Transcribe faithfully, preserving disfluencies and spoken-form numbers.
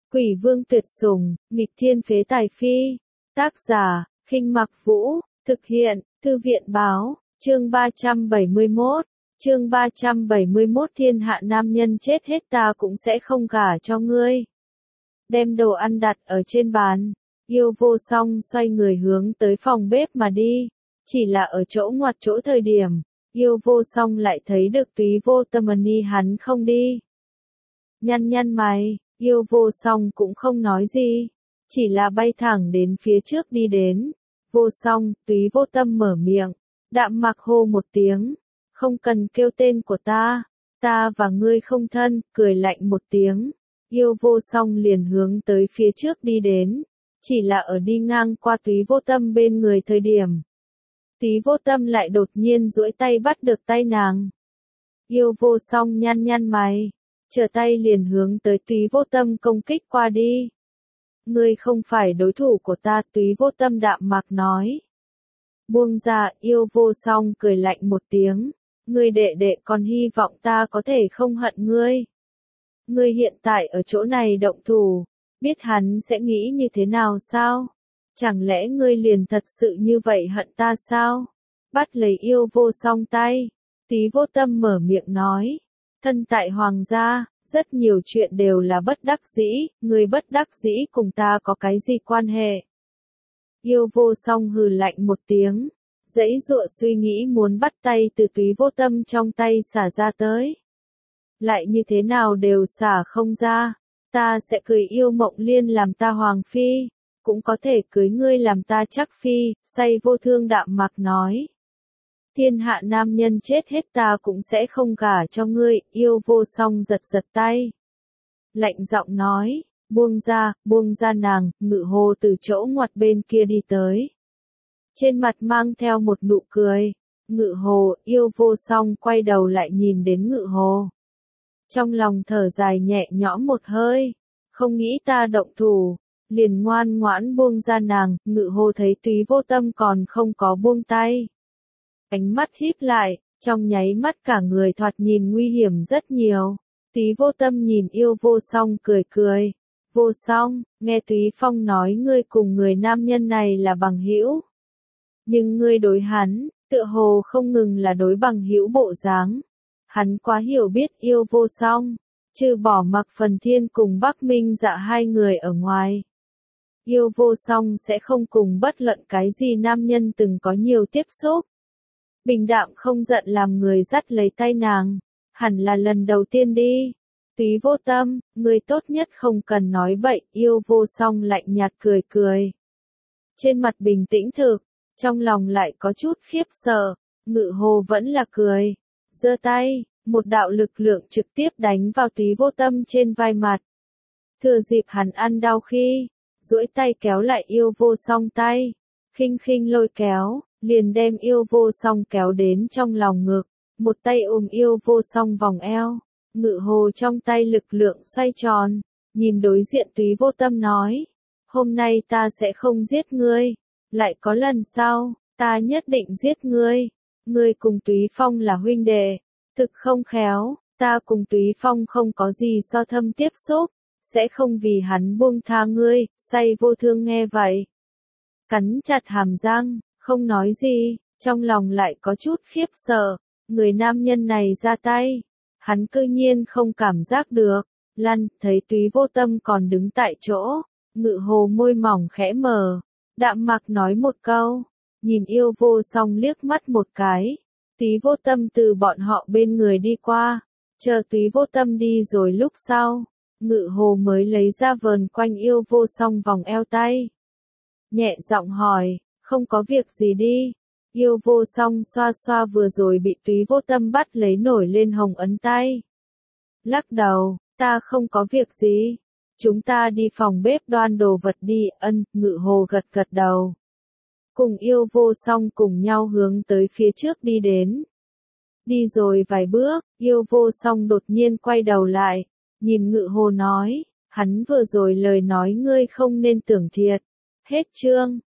Quỷ vương tuyệt sủng, nghịch thiên phế tài phi. Tác giả, Khinh Mặc Vũ, thực hiện, Thư viện báo, chương ba trăm bảy mươi mốt. Chương ba trăm bảy mươi mốt Thiên hạ nam nhân chết hết ta cũng sẽ không gả cho ngươi. Đem đồ ăn đặt ở trên bàn, Yêu Vô Song xoay người hướng tới phòng bếp mà đi. Chỉ là ở chỗ ngoặt chỗ thời điểm, Yêu Vô Song lại thấy được Túy Vô Tâm Ni hắn không đi. Nhăn nhăn mày, Yêu Vô Song cũng không nói gì, chỉ là bay thẳng đến phía trước đi đến. Vô Song, Túy Vô Tâm mở miệng, đạm mạc hô một tiếng, không cần kêu tên của ta, ta và ngươi không thân, cười lạnh một tiếng. Yêu Vô Song liền hướng tới phía trước đi đến, chỉ là ở đi ngang qua Túy Vô Tâm bên người thời điểm. Túy Vô Tâm lại đột nhiên duỗi tay bắt được tay nàng. Yêu Vô Song nhăn nhăn mày, trở tay liền hướng tới Túy Vô Tâm công kích qua đi. Ngươi không phải đối thủ của ta, Túy Vô Tâm đạm mạc nói. Buông ra, Yêu Vô Song cười lạnh một tiếng. Ngươi đệ đệ còn hy vọng ta có thể không hận ngươi. Ngươi hiện tại ở chỗ này động thủ, biết hắn sẽ nghĩ như thế nào sao? Chẳng lẽ ngươi liền thật sự như vậy hận ta sao? Bắt lấy Yêu Vô Song tay, Túy Vô Tâm mở miệng nói. Thân tại hoàng gia, rất nhiều chuyện đều là bất đắc dĩ, ngươi bất đắc dĩ cùng ta có cái gì quan hệ? Yêu Vô Song hừ lạnh một tiếng, giãy giụa suy nghĩ muốn bắt tay từ Túy Vô Tâm trong tay xả ra tới. Lại như thế nào đều xả không ra, ta sẽ cưới Yêu Mộng Liên làm ta hoàng phi, cũng có thể cưới ngươi làm ta chắc phi, say vô thương đạm mạc nói. Thiên hạ nam nhân chết hết ta cũng sẽ không gả cho ngươi, Yêu Vô Song giật giật tay. Lạnh giọng nói, buông ra, buông ra nàng, Ngự Hồ từ chỗ ngoặt bên kia đi tới. Trên mặt mang theo một nụ cười, Ngự Hồ, Yêu Vô Song quay đầu lại nhìn đến Ngự Hồ. Trong lòng thở dài nhẹ nhõm một hơi, không nghĩ ta động thủ, liền ngoan ngoãn buông ra nàng, Ngự Hồ thấy Túy Vô Tâm còn không có buông tay. Ánh mắt híp lại, trong nháy mắt cả người thoạt nhìn nguy hiểm rất nhiều. Túy Vô Tâm nhìn Yêu Vô Song cười cười. Vô Song, nghe Túy Phong nói ngươi cùng người nam nhân này là bằng hữu. Nhưng ngươi đối hắn, tựa hồ không ngừng là đối bằng hữu bộ dáng. Hắn quá hiểu biết Yêu Vô Song, trừ bỏ Mặc Phần Thiên cùng Bắc Minh Dạ hai người ở ngoài. Yêu Vô Song sẽ không cùng bất luận cái gì nam nhân từng có nhiều tiếp xúc. Bình đạm không giận làm người dắt lấy tay nàng, hẳn là lần đầu tiên đi. Túy Vô Tâm, người tốt nhất không cần nói bậy, Yêu Vô Song lạnh nhạt cười cười. Trên mặt bình tĩnh thực, trong lòng lại có chút khiếp sợ, Ngự Hồ vẫn là cười. Giơ tay, một đạo lực lượng trực tiếp đánh vào Túy Vô Tâm trên vai mặt. Thừa dịp hắn ăn đau khi, duỗi tay kéo lại Yêu Vô Song tay, khinh khinh lôi kéo, liền đem Yêu Vô Song kéo đến trong lòng ngực, một tay ôm Yêu Vô Song vòng eo. Ngự Hồ trong tay lực lượng xoay tròn, nhìn đối diện Túy Vô Tâm nói, hôm nay ta sẽ không giết ngươi, lại có lần sau, ta nhất định giết ngươi, ngươi cùng Túy Phong là huynh đệ, thực không khéo, ta cùng Túy Phong không có gì so thâm tiếp xúc, sẽ không vì hắn buông tha ngươi, say vô thương nghe vậy. Cắn chặt hàm răng, không nói gì, trong lòng lại có chút khiếp sợ, người nam nhân này ra tay. Hắn cư nhiên không cảm giác được, lăn, thấy Túy Vô Tâm còn đứng tại chỗ, Ngự Hồ môi mỏng khẽ mở, đạm mạc nói một câu, nhìn Yêu Vô Song liếc mắt một cái, Túy Vô Tâm từ bọn họ bên người đi qua, chờ Túy Vô Tâm đi rồi lúc sau, Ngự Hồ mới lấy ra vờn quanh Yêu Vô Song vòng eo tay. Nhẹ giọng hỏi, không có việc gì đi. Yêu Vô Song xoa xoa vừa rồi bị Túy Vô Tâm bắt lấy nổi lên hồng ấn tay. Lắc đầu, ta không có việc gì. Chúng ta đi phòng bếp đoan đồ vật đi, ân, Ngự Hồ gật gật đầu. Cùng Yêu Vô Song cùng nhau hướng tới phía trước đi đến. Đi rồi vài bước, Yêu Vô Song đột nhiên quay đầu lại, nhìn Ngự Hồ nói, hắn vừa rồi lời nói ngươi không nên tưởng thiệt. Hết chương.